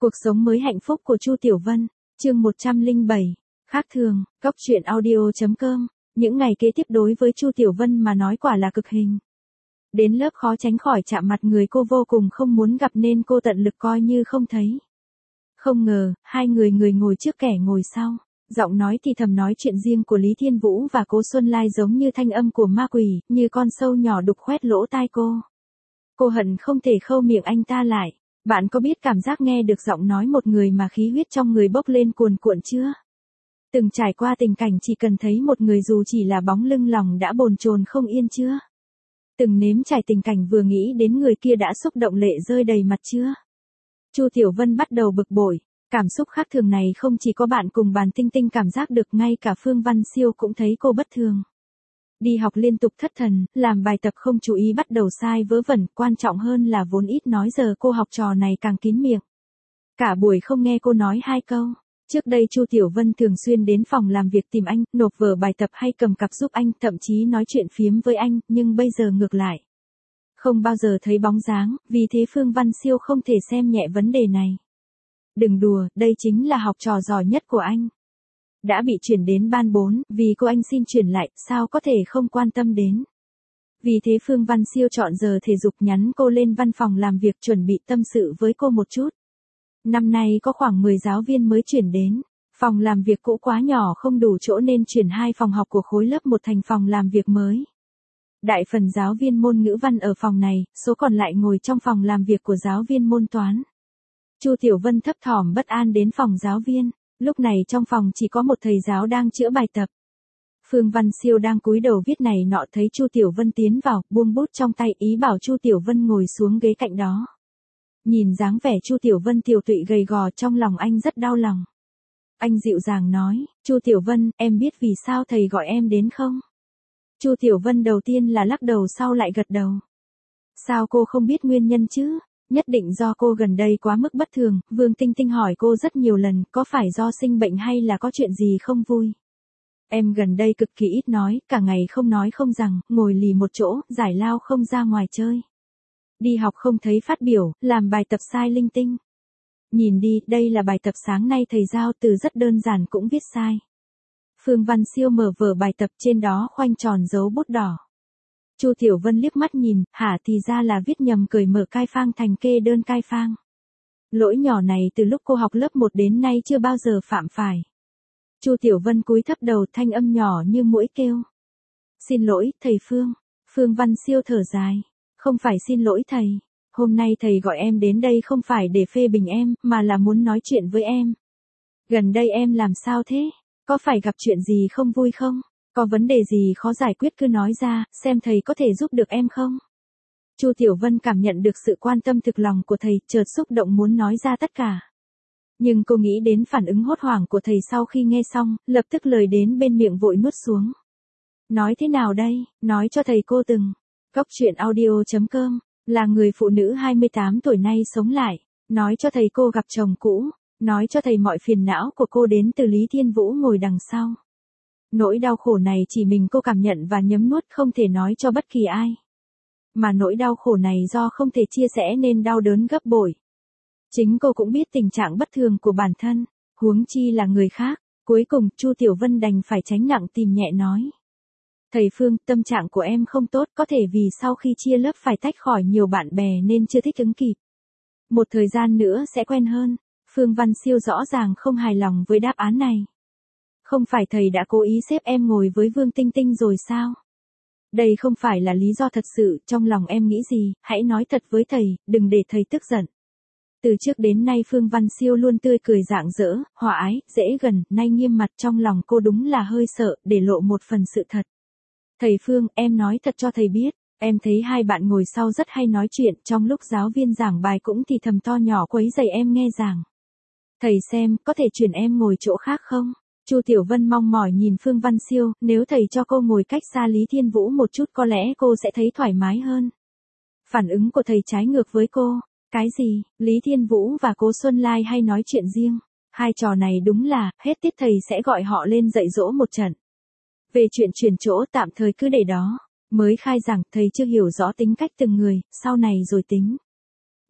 Cuộc sống mới hạnh phúc của Chu Tiểu Vân, chương 107. Khác thường, Góc truyện audio.com. Những ngày kế tiếp đối với Chu Tiểu Vân mà nói quả là cực hình. Đến lớp khó tránh khỏi chạm mặt người cô vô cùng không muốn gặp nên cô tận lực coi như không thấy. Không ngờ, hai người ngồi trước kẻ ngồi sau. Giọng nói thì thầm nói chuyện riêng của Lý Thiên Vũ và Cố Xuân Lai giống như thanh âm của ma quỷ, như con sâu nhỏ đục khoét lỗ tai cô. Cô hận không thể khâu miệng anh ta lại. Bạn có biết cảm giác nghe được giọng nói một người mà khí huyết trong người bốc lên cuồn cuộn chưa? Từng trải qua tình cảnh chỉ cần thấy một người dù chỉ là bóng lưng lòng đã bồn chồn không yên chưa? Từng nếm trải tình cảnh vừa nghĩ đến người kia đã xúc động lệ rơi đầy mặt chưa? Chu Tiểu Vân bắt đầu bực bội, cảm xúc khác thường này không chỉ có bạn cùng bàn Tinh Tinh cảm giác được, ngay cả Phương Văn Siêu cũng thấy cô bất thường. Đi học liên tục thất thần, làm bài tập không chú ý bắt đầu sai vớ vẩn, quan trọng hơn là vốn ít nói giờ cô học trò này càng kín miệng. Cả buổi không nghe cô nói hai câu. Trước đây Chu Tiểu Vân thường xuyên đến phòng làm việc tìm anh, nộp vở bài tập hay cầm cặp giúp anh, thậm chí nói chuyện phiếm với anh, nhưng bây giờ ngược lại. Không bao giờ thấy bóng dáng, vì thế Phương Văn Siêu không thể xem nhẹ vấn đề này. Đừng đùa, đây chính là học trò giỏi nhất của anh. Đã bị chuyển đến ban 4, vì cô anh xin chuyển lại, sao có thể không quan tâm đến. Vì thế Phương Văn Siêu chọn giờ thể dục nhắn cô lên văn phòng làm việc chuẩn bị tâm sự với cô một chút. Năm nay có khoảng 10 giáo viên mới chuyển đến, phòng làm việc cũ quá nhỏ không đủ chỗ nên chuyển 2 phòng học của khối lớp 1 thành phòng làm việc mới. Đại phần giáo viên môn ngữ văn ở phòng này, số còn lại ngồi trong phòng làm việc của giáo viên môn toán. Chu Tiểu Vân thấp thỏm bất an đến phòng giáo viên. Lúc này trong phòng chỉ có một thầy giáo đang chữa bài tập. Phương Văn Siêu đang cúi đầu viết này nọ, thấy Chu Tiểu Vân tiến vào, buông bút trong tay, ý bảo Chu Tiểu Vân ngồi xuống ghế cạnh đó. Nhìn dáng vẻ Chu Tiểu Vân tiều tụy gầy gò, trong lòng anh rất đau lòng. Anh dịu dàng nói, Chu Tiểu Vân, em biết vì sao thầy gọi em đến không? Chu Tiểu Vân đầu tiên là lắc đầu sau lại gật đầu. Sao cô không biết nguyên nhân chứ? Nhất định do cô gần đây quá mức bất thường, Vương Tinh Tinh hỏi cô rất nhiều lần, có phải do sinh bệnh hay là có chuyện gì không vui. Em gần đây cực kỳ ít nói, cả ngày không nói không rằng, ngồi lì một chỗ, giải lao không ra ngoài chơi. Đi học không thấy phát biểu, làm bài tập sai linh tinh. Nhìn đi, đây là bài tập sáng nay thầy giao, từ rất đơn giản cũng viết sai. Phương Văn Siêu mở vở bài tập, trên đó khoanh tròn dấu bút đỏ. Chu Tiểu Vân liếc mắt nhìn, hả, thì ra là viết nhầm, cởi mở cai phang thành kê đơn cai phang. Lỗi nhỏ này từ lúc cô học lớp 1 đến nay chưa bao giờ phạm phải. Chu Tiểu Vân cúi thấp đầu, thanh âm nhỏ như muỗi kêu. Xin lỗi, thầy Phương. Phương Văn Siêu thở dài. Không phải xin lỗi thầy. Hôm nay thầy gọi em đến đây không phải để phê bình em, mà là muốn nói chuyện với em. Gần đây em làm sao thế? Có phải gặp chuyện gì không vui không? Có vấn đề gì khó giải quyết cứ nói ra, xem thầy có thể giúp được em không? Chu Tiểu Vân cảm nhận được sự quan tâm thực lòng của thầy, chợt xúc động muốn nói ra tất cả. Nhưng cô nghĩ đến phản ứng hốt hoảng của thầy sau khi nghe xong, lập tức lời đến bên miệng vội nuốt xuống. Nói thế nào đây? Nói cho thầy cô từng. Góc truyện audio.com, là người phụ nữ 28 tuổi nay sống lại. Nói cho thầy cô gặp chồng cũ. Nói cho thầy mọi phiền não của cô đến từ Lý Thiên Vũ ngồi đằng sau. Nỗi đau khổ này chỉ mình cô cảm nhận và nhấm nuốt, không thể nói cho bất kỳ ai. Mà nỗi đau khổ này do không thể chia sẻ nên đau đớn gấp bội. Chính cô cũng biết tình trạng bất thường của bản thân, huống chi là người khác. Cuối cùng, Chu Tiểu Vân đành phải tránh nặng tìm nhẹ nói. Thầy Phương, tâm trạng của em không tốt, có thể vì sau khi chia lớp phải tách khỏi nhiều bạn bè nên chưa thích ứng kịp. Một thời gian nữa sẽ quen hơn. Phương Văn Siêu rõ ràng không hài lòng với đáp án này. Không phải thầy đã cố ý xếp em ngồi với Vương Tinh Tinh rồi sao? Đây không phải là lý do thật sự, trong lòng em nghĩ gì, hãy nói thật với thầy, đừng để thầy tức giận. Từ trước đến nay Phương Văn Siêu luôn tươi cười rạng rỡ, hòa ái, dễ gần, nay nghiêm mặt, trong lòng cô đúng là hơi sợ, để lộ một phần sự thật. Thầy Phương, em nói thật cho thầy biết, em thấy hai bạn ngồi sau rất hay nói chuyện, trong lúc giáo viên giảng bài cũng thì thầm to nhỏ quấy rầy em nghe giảng. Thầy xem, có thể chuyển em ngồi chỗ khác không? Chu Tiểu Vân mong mỏi nhìn Phương Văn Siêu, nếu thầy cho cô ngồi cách xa Lý Thiên Vũ một chút có lẽ cô sẽ thấy thoải mái hơn. Phản ứng của thầy trái ngược với cô. Cái gì, Lý Thiên Vũ và Cố Xuân Lai hay nói chuyện riêng? Hai trò này đúng là, hết tiết thầy sẽ gọi họ lên dạy dỗ một trận. Về chuyện chuyển chỗ tạm thời cứ để đó. Mới khai giảng, thầy chưa hiểu rõ tính cách từng người, sau này rồi tính.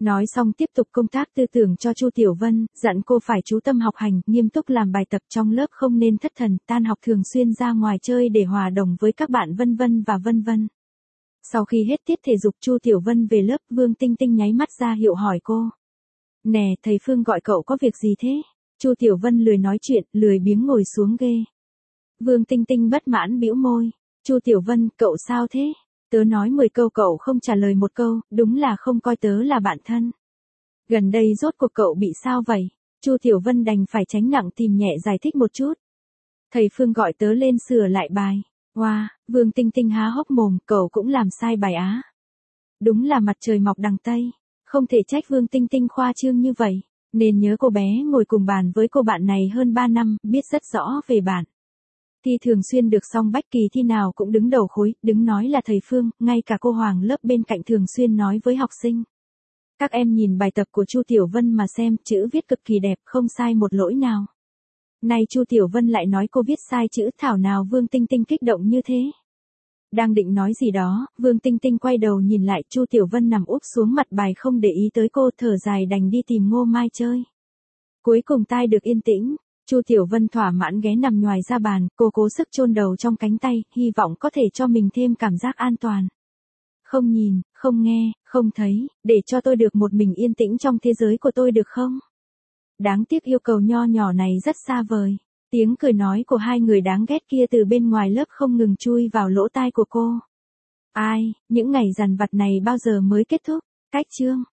Nói xong tiếp tục công tác tư tưởng cho Chu Tiểu Vân, dặn cô phải chú tâm học hành, nghiêm túc làm bài tập trong lớp không nên thất thần, tan học thường xuyên ra ngoài chơi để hòa đồng với các bạn vân vân và vân vân. Sau khi hết tiết thể dục Chu Tiểu Vân về lớp, Vương Tinh Tinh nháy mắt ra hiệu hỏi cô. Nè, thầy Phương gọi cậu có việc gì thế? Chu Tiểu Vân lười nói chuyện, lười biếng ngồi xuống ghê. Vương Tinh Tinh bất mãn bĩu môi. Chu Tiểu Vân, cậu sao thế? Tớ nói 10 câu cậu không trả lời một câu, đúng là không coi tớ là bạn thân. Gần đây rốt cuộc cậu bị sao vậy? Chu Tiểu Vân đành phải tránh nặng tìm nhẹ giải thích một chút. Thầy Phương gọi tớ lên sửa lại bài. Wow, Vương Tinh Tinh há hốc mồm, cậu cũng làm sai bài á. Đúng là mặt trời mọc đằng Tây. Không thể trách Vương Tinh Tinh khoa trương như vậy. Nên nhớ cô bé ngồi cùng bàn với cô bạn này hơn 3 năm, biết rất rõ về bạn. Thi thường xuyên được xong bách kỳ thi nào cũng đứng đầu khối, đứng nói là thầy Phương, ngay cả cô Hoàng lớp bên cạnh thường xuyên nói với học sinh. Các em nhìn bài tập của Chu Tiểu Vân mà xem, chữ viết cực kỳ đẹp, không sai một lỗi nào. Nay Chu Tiểu Vân lại nói cô viết sai chữ, thảo nào Vương Tinh Tinh kích động như thế. Đang định nói gì đó, Vương Tinh Tinh quay đầu nhìn lại, Chu Tiểu Vân nằm úp xuống mặt bài không để ý tới cô, thở dài đành đi tìm Ngô Mai chơi. Cuối cùng tai được yên tĩnh, Chu Tiểu Vân thỏa mãn ghé nằm nhoài ra bàn, cô cố sức chôn đầu trong cánh tay, hy vọng có thể cho mình thêm cảm giác an toàn. Không nhìn, không nghe, không thấy, để cho tôi được một mình yên tĩnh trong thế giới của tôi được không? Đáng tiếc yêu cầu nho nhỏ này rất xa vời. Tiếng cười nói của hai người đáng ghét kia từ bên ngoài lớp không ngừng chui vào lỗ tai của cô. Ai, những ngày dằn vặt này bao giờ mới kết thúc? Cách chương